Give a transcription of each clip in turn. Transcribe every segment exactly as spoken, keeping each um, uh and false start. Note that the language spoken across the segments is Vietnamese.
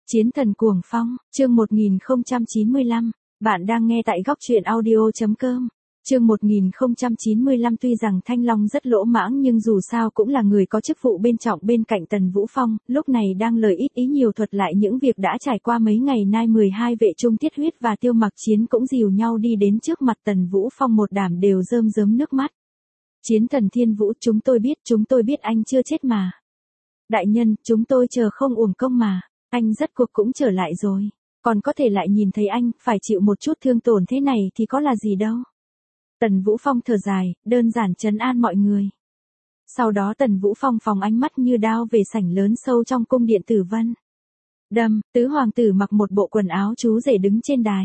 Chiến thần cuồng phong, chương một nghìn không trăm chín mươi lăm, bạn đang nghe tại góc truyện audio.com. Chương một nghìn không trăm chín mươi lăm tuy rằng Thanh Long rất lỗ mãng nhưng dù sao cũng là người có chức vụ bên trọng bên cạnh Tần Vũ Phong, lúc này đang lời ít ý nhiều thuật lại những việc đã trải qua mấy ngày nay mười hai vệ trung Tiết Huyết và Tiêu Mặc Chiến cũng dìu nhau đi đến trước mặt Tần Vũ Phong một đám đều rơm rớm nước mắt. Chiến thần Thiên Vũ, chúng tôi biết, chúng tôi biết anh chưa chết mà. Đại nhân, chúng tôi chờ không uổng công mà. Anh rất cuộc cũng trở lại rồi. Còn có thể lại nhìn thấy anh, phải chịu một chút thương tổn thế này thì có là gì đâu. Tần Vũ Phong thở dài, đơn giản trấn an mọi người. Sau đó Tần Vũ Phong phóng ánh mắt như đao về sảnh lớn sâu trong cung điện Tử Vân. Đâm, tứ hoàng tử mặc một bộ quần áo chú rể đứng trên đài.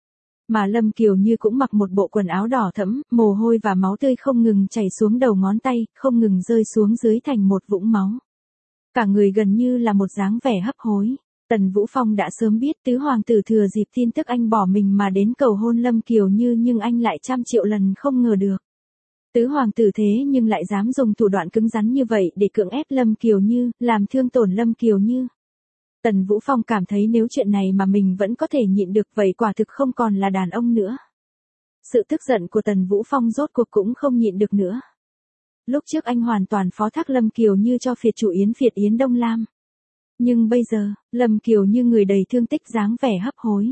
Mà Lâm Kiều Như cũng mặc một bộ quần áo đỏ thẫm, mồ hôi và máu tươi không ngừng chảy xuống đầu ngón tay, không ngừng rơi xuống dưới thành một vũng máu. Cả người gần như là một dáng vẻ hấp hối. Tần Vũ Phong đã sớm biết tứ hoàng tử thừa dịp tin tức anh bỏ mình mà đến cầu hôn Lâm Kiều Như nhưng anh lại trăm triệu lần không ngờ được. Tứ hoàng tử thế nhưng lại dám dùng thủ đoạn cứng rắn như vậy để cưỡng ép Lâm Kiều Như, làm thương tổn Lâm Kiều Như. Tần Vũ Phong cảm thấy nếu chuyện này mà mình vẫn có thể nhịn được vậy quả thực không còn là đàn ông nữa. Sự tức giận của Tần Vũ Phong rốt cuộc cũng không nhịn được nữa. Lúc trước anh hoàn toàn phó thác Lâm Kiều Như cho phiệt chủ Yến phiệt Yến Đông Lam. Nhưng bây giờ, Lâm Kiều Như người đầy thương tích dáng vẻ hấp hối.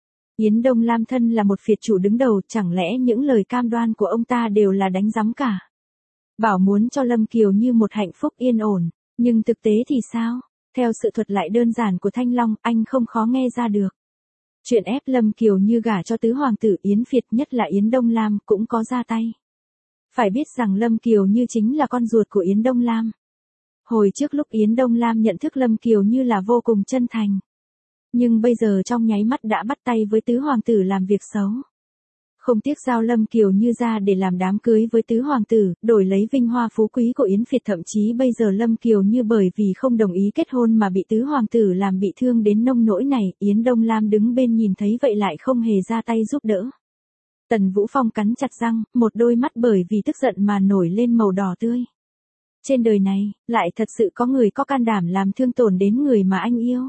Yến Đông Lam thân là một phiệt chủ đứng đầu, chẳng lẽ những lời cam đoan của ông ta đều là đánh giấm cả. Bảo muốn cho Lâm Kiều Như một hạnh phúc yên ổn, nhưng thực tế thì sao? Theo sự thuật lại đơn giản của Thanh Long, anh không khó nghe ra được. Chuyện ép Lâm Kiều Như gả cho tứ hoàng tử Yến phiệt nhất là Yến Đông Lam cũng có ra tay. Phải biết rằng Lâm Kiều Như chính là con ruột của Yến Đông Lam. Hồi trước lúc Yến Đông Lam nhận thức Lâm Kiều Như là vô cùng chân thành. Nhưng bây giờ trong nháy mắt đã bắt tay với tứ hoàng tử làm việc xấu. Không tiếc giao Lâm Kiều Như ra để làm đám cưới với tứ hoàng tử, đổi lấy vinh hoa phú quý của Yến phiệt, thậm chí bây giờ Lâm Kiều Như bởi vì không đồng ý kết hôn mà bị tứ hoàng tử làm bị thương đến nông nỗi này, Yến Đông Lam đứng bên nhìn thấy vậy lại không hề ra tay giúp đỡ. Tần Vũ Phong cắn chặt răng, một đôi mắt bởi vì tức giận mà nổi lên màu đỏ tươi. Trên đời này, lại thật sự có người có can đảm làm thương tổn đến người mà anh yêu.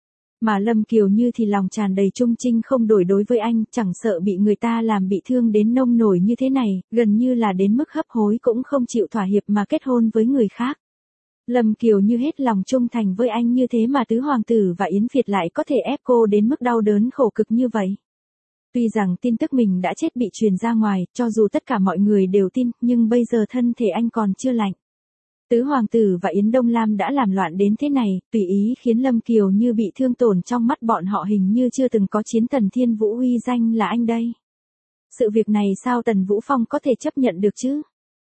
Mà Lâm Kiều Như thì lòng tràn đầy trung trinh không đổi đối với anh, chẳng sợ bị người ta làm bị thương đến nông nổi như thế này, gần như là đến mức hấp hối cũng không chịu thỏa hiệp mà kết hôn với người khác. Lâm Kiều Như hết lòng trung thành với anh như thế mà tứ hoàng tử và Yến phiệt lại có thể ép cô đến mức đau đớn khổ cực như vậy. Tuy rằng tin tức mình đã chết bị truyền ra ngoài, cho dù tất cả mọi người đều tin, nhưng bây giờ thân thể anh còn chưa lạnh. Tứ hoàng tử và Yến Đông Lam đã làm loạn đến thế này, tùy ý khiến Lâm Kiều Như bị thương tổn trong mắt bọn họ hình như chưa từng có chiến thần Thiên Vũ uy danh là anh đây. Sự việc này sao Tần Vũ Phong có thể chấp nhận được chứ?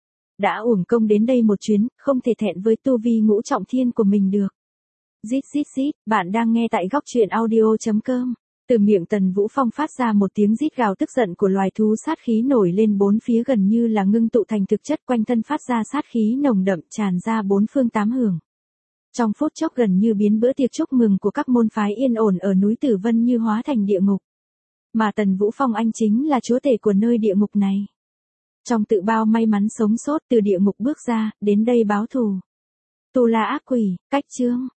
Đã uổng công đến đây một chuyến, không thể thẹn với tu vi ngũ trọng thiên của mình được. Rít rít rít, bạn đang nghe tại góc truyện audio.com. Từ miệng Tần Vũ Phong phát ra một tiếng rít gào tức giận của loài thú, sát khí nổi lên bốn phía gần như là ngưng tụ thành thực chất, quanh thân phát ra sát khí nồng đậm tràn ra bốn phương tám hướng. Trong phút chốc gần như biến bữa tiệc chúc mừng của các môn phái yên ổn ở núi Tử Vân như hóa thành địa ngục. Mà Tần Vũ Phong anh chính là chúa tể của nơi địa ngục này. Trong tự bao may mắn sống sót từ địa ngục bước ra, đến đây báo thù. Tu La ác quỷ, cách chương.